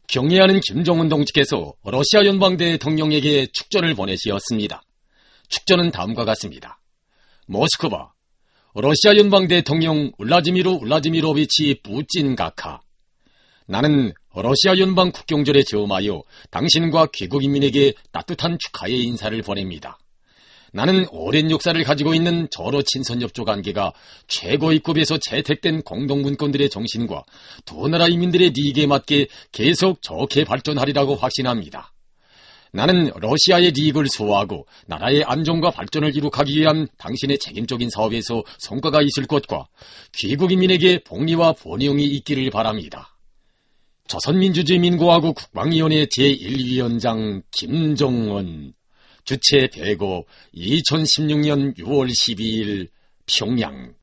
경애하는 김정은 동지께서 러시아 연방 대통령에게 축전을 보내시었습니다. 축전은 다음과 같습니다. 모스크바, 러시아 연방 대통령 울라지미르 울라지미로비치 푸틴 각하. 나는 러시아 연방 국경절에 저음하여 당신과 귀국인민에게 따뜻한 축하의 인사를 보냅니다. 나는 오랜 역사를 가지고 있는 저로 친선협조 관계가 최고의 급에서 채택된 공동문건들의 정신과 두 나라 인민들의利益에 맞게 계속 좋게 발전하리라고 확신합니다. 나는 러시아의利益을 수호하고 나라의 안정과 발전을 이룩하기 위한 당신의 책임적인 사업에서 성과가 있을 것과 귀국인민에게 복리와 번영이 있기를 바랍니다. 조선민주주의민주화국 국방위원회 제1위원장 김정은. 주최 대고 2016년 6월 12일 평양.